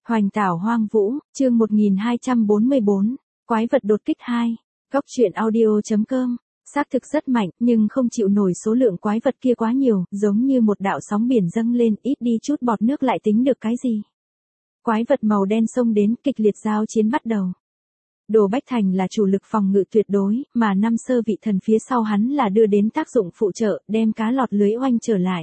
Hoành tảo hoang vũ, chương 1244, quái vật đột kích 2, góc truyện audio.com. Xác thực rất mạnh, nhưng không chịu nổi số lượng quái vật kia quá nhiều, giống như một đạo sóng biển dâng lên, ít đi chút bọt nước lại tính được cái gì. Quái vật màu đen xông đến, kịch liệt giao chiến bắt đầu. Đồ Bách Thành là chủ lực phòng ngự tuyệt đối, mà năm sơ vị thần phía sau hắn là đưa đến tác dụng phụ trợ, đem cá lọt lưới oanh trở lại.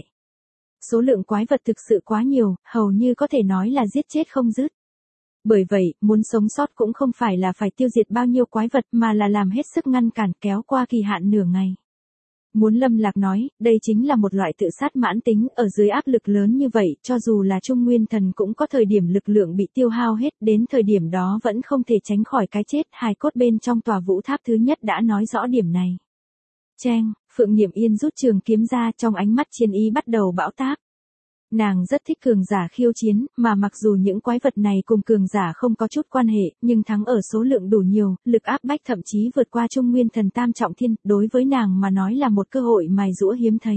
Số lượng quái vật thực sự quá nhiều, hầu như có thể nói là giết chết không dứt. Bởi vậy, muốn sống sót cũng không phải là phải tiêu diệt bao nhiêu quái vật mà là làm hết sức ngăn cản kéo qua kỳ hạn nửa ngày. Muốn Lâm Lạc nói, đây chính là một loại tự sát mãn tính, ở dưới áp lực lớn như vậy, cho dù là Trung Nguyên Thần cũng có thời điểm lực lượng bị tiêu hao hết, đến thời điểm đó vẫn không thể tránh khỏi cái chết, hài cốt bên trong tòa vũ tháp thứ nhất đã nói rõ điểm này. Cheng, Phượng Niệm Yên rút trường kiếm ra, trong ánh mắt chiến ý bắt đầu bão táp. Nàng rất thích cường giả khiêu chiến, mà mặc dù những quái vật này cùng cường giả không có chút quan hệ, nhưng thắng ở số lượng đủ nhiều, lực áp bách thậm chí vượt qua Trung Nguyên Thần tam trọng thiên, đối với nàng mà nói là một cơ hội mài giũa hiếm thấy.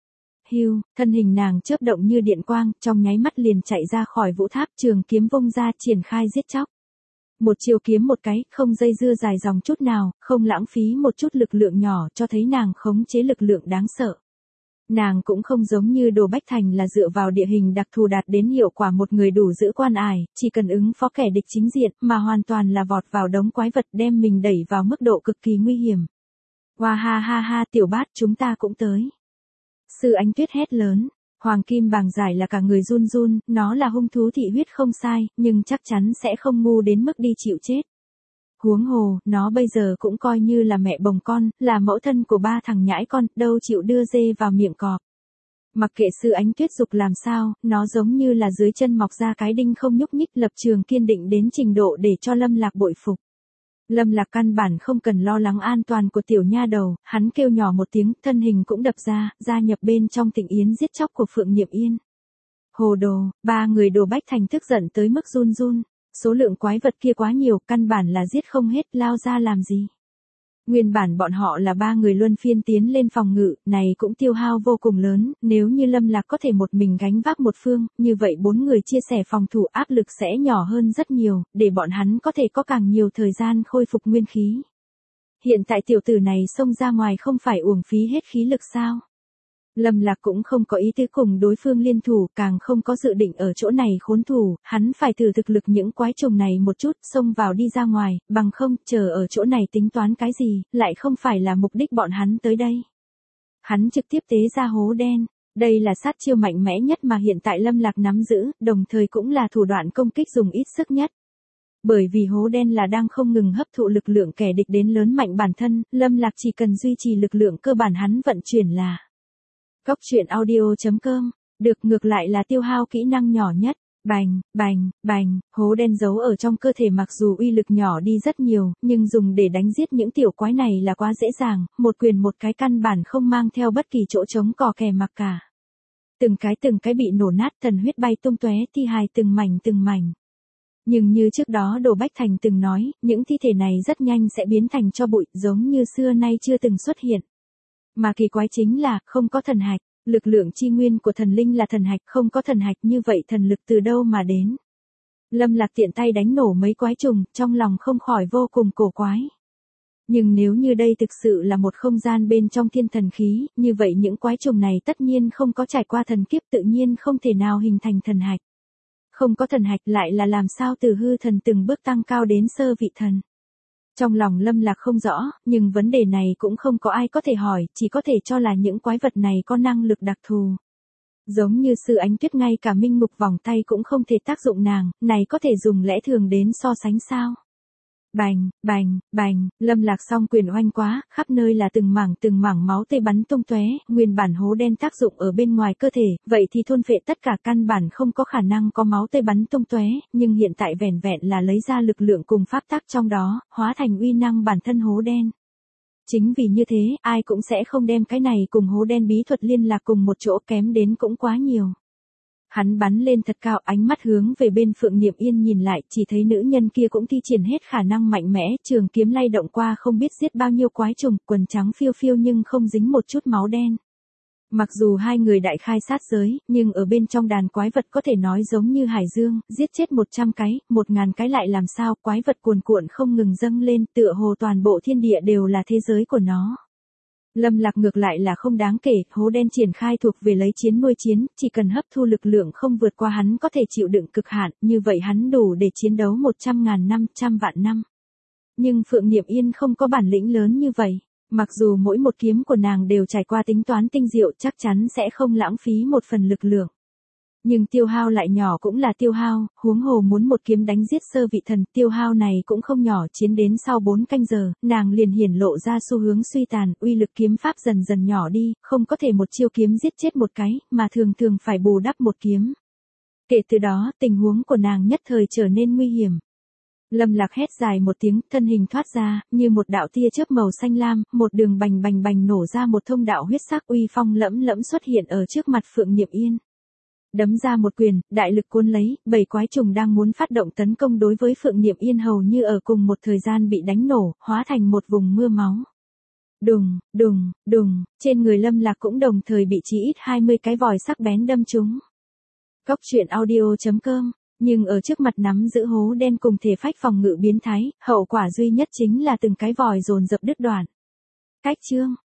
Hưu, thân hình nàng chớp động như điện quang, trong nháy mắt liền chạy ra khỏi vũ tháp, trường kiếm vung ra, triển khai giết chóc. Một chiều kiếm một cái, không dây dưa dài dòng chút nào, không lãng phí một chút lực lượng nhỏ, cho thấy nàng khống chế lực lượng đáng sợ. Nàng cũng không giống như Đồ Bách Thành là dựa vào địa hình đặc thù đạt đến hiệu quả một người đủ giữ quan ải, chỉ cần ứng phó kẻ địch chính diện, mà hoàn toàn là vọt vào đống quái vật đem mình đẩy vào mức độ cực kỳ nguy hiểm. Hoa ha ha ha, tiểu bát, chúng ta cũng tới. Sư Ánh Tuyết hét lớn, Hoàng Kim Bàng Giải là cả người run run, nó là hung thú thị huyết không sai, nhưng chắc chắn sẽ không ngu đến mức đi chịu chết. Huống hồ, nó bây giờ cũng coi như là mẹ bồng con, là mẫu thân của ba thằng nhãi con, đâu chịu đưa dê vào miệng cọp. Mặc kệ Sư Ánh Tuyết dục làm sao, nó giống như là dưới chân mọc ra cái đinh không nhúc nhích, lập trường kiên định đến trình độ để cho Lâm Lạc bội phục. Lâm Lạc căn bản không cần lo lắng an toàn của tiểu nha đầu, hắn kêu nhỏ một tiếng, thân hình cũng đập ra, gia nhập bên trong Tịnh Yến giết chóc của Phượng Niệm Yên. Hồ đồ, ba người Đồ Bách Thành tức giận tới mức run run. Số lượng quái vật kia quá nhiều, căn bản là giết không hết, lao ra làm gì. Nguyên bản bọn họ là ba người luân phiên tiến lên phòng ngự, này cũng tiêu hao vô cùng lớn, nếu như Lâm Lạc có thể một mình gánh vác một phương, như vậy bốn người chia sẻ phòng thủ áp lực sẽ nhỏ hơn rất nhiều, để bọn hắn có thể có càng nhiều thời gian khôi phục nguyên khí. Hiện tại tiểu tử này xông ra ngoài không phải uổng phí hết khí lực sao? Lâm Lạc cũng không có ý tứ cùng đối phương liên thủ, càng không có dự định ở chỗ này khốn thủ, hắn phải thử thực lực những quái trùng này một chút, xông vào đi ra ngoài, bằng không, chờ ở chỗ này tính toán cái gì, lại không phải là mục đích bọn hắn tới đây. Hắn trực tiếp tế ra hố đen, đây là sát chiêu mạnh mẽ nhất mà hiện tại Lâm Lạc nắm giữ, đồng thời cũng là thủ đoạn công kích dùng ít sức nhất. Bởi vì hố đen là đang không ngừng hấp thụ lực lượng kẻ địch đến lớn mạnh bản thân, Lâm Lạc chỉ cần duy trì lực lượng cơ bản hắn vận chuyển là góc truyện audio.com, được ngược lại là tiêu hao kỹ năng nhỏ nhất, bành, bành, bành, hố đen giấu ở trong cơ thể mặc dù uy lực nhỏ đi rất nhiều, nhưng dùng để đánh giết những tiểu quái này là quá dễ dàng, một quyền một cái căn bản không mang theo bất kỳ chỗ trống cò kè mặc cả. Từng cái bị nổ nát, thần huyết bay tung tóe, thi hài từng mảnh. Nhưng như trước đó Đồ Bách Thành từng nói, những thi thể này rất nhanh sẽ biến thành tro bụi, giống như xưa nay chưa từng xuất hiện. Mà kỳ quái chính là, không có thần hạch, lực lượng chi nguyên của thần linh là thần hạch, không có thần hạch như vậy thần lực từ đâu mà đến. Lâm Lạc tiện tay đánh nổ mấy quái trùng, trong lòng không khỏi vô cùng cổ quái. Nhưng nếu như đây thực sự là một không gian bên trong thiên thần khí, như vậy những quái trùng này tất nhiên không có trải qua thần kiếp, tự nhiên không thể nào hình thành thần hạch. Không có thần hạch lại là làm sao từ hư thần từng bước tăng cao đến sơ vị thần. Trong lòng Lâm Lạc không rõ, nhưng vấn đề này cũng không có ai có thể hỏi, chỉ có thể cho là những quái vật này có năng lực đặc thù. Giống như Sư Ánh Tuyết ngay cả minh mục vòng tay cũng không thể tác dụng nàng, này có thể dùng lẽ thường đến so sánh sao? Bành, bành, bành, Lâm Lạc song quyền oanh quá, khắp nơi là từng mảng máu tươi bắn tung tóe, nguyên bản hố đen tác dụng ở bên ngoài cơ thể, vậy thì thôn phệ tất cả căn bản không có khả năng có máu tươi bắn tung tóe, nhưng hiện tại vẻn vẹn là lấy ra lực lượng cùng pháp tắc trong đó, hóa thành uy năng bản thân hố đen. Chính vì như thế, ai cũng sẽ không đem cái này cùng hố đen bí thuật liên lạc cùng một chỗ, kém đến cũng quá nhiều. Hắn bắn lên thật cao, ánh mắt hướng về bên Phượng Niệm Yên nhìn lại, chỉ thấy nữ nhân kia cũng thi triển hết khả năng mạnh mẽ, trường kiếm lay động qua không biết giết bao nhiêu quái trùng, quần trắng phiêu phiêu nhưng không dính một chút máu đen. Mặc dù hai người đại khai sát giới, nhưng ở bên trong đàn quái vật có thể nói giống như hải dương, giết chết 100 cái, 1000 cái lại làm sao, quái vật cuồn cuộn không ngừng dâng lên, tựa hồ toàn bộ thiên địa đều là thế giới của nó. Lâm Lạc ngược lại là không đáng kể, hố đen triển khai thuộc về lấy chiến nuôi chiến, chỉ cần hấp thu lực lượng không vượt qua hắn có thể chịu đựng cực hạn, như vậy hắn đủ để chiến đấu 100.000 năm, trăm vạn năm. Nhưng Phượng Niệm Yên không có bản lĩnh lớn như vậy. Mặc dù mỗi một kiếm của nàng đều trải qua tính toán tinh diệu chắc chắn sẽ không lãng phí một phần lực lượng. Nhưng tiêu hao lại nhỏ cũng là tiêu hao, huống hồ muốn một kiếm đánh giết sơ vị thần, tiêu hao này cũng không nhỏ, chiến đến sau 4 canh giờ, nàng liền hiển lộ ra xu hướng suy tàn, uy lực kiếm pháp dần dần nhỏ đi, không có thể một chiêu kiếm giết chết một cái, mà thường thường phải bù đắp một kiếm. Kể từ đó, tình huống của nàng nhất thời trở nên nguy hiểm. Lâm Lạc hét dài một tiếng, thân hình thoát ra, như một đạo tia chớp màu xanh lam, một đường bành bành bành nổ ra một thông đạo huyết sắc uy phong lẫm lẫm xuất hiện ở trước mặt Phượng Niệm Yên. Đấm ra một quyền, đại lực cuốn lấy, 7 quái trùng đang muốn phát động tấn công đối với Phượng Niệm Yên hầu như ở cùng một thời gian bị đánh nổ, hóa thành một vùng mưa máu. Đùng, đùng, đùng, trên người Lâm Lạc cũng đồng thời bị chí ít 20 cái vòi sắc bén đâm trúng. Cóc truyện audio.com. Nhưng ở trước mặt nắm giữ hố đen cùng thể phách phòng ngự biến thái, hậu quả duy nhất chính là từng cái vòi dồn dập đứt đoạn. Cách chương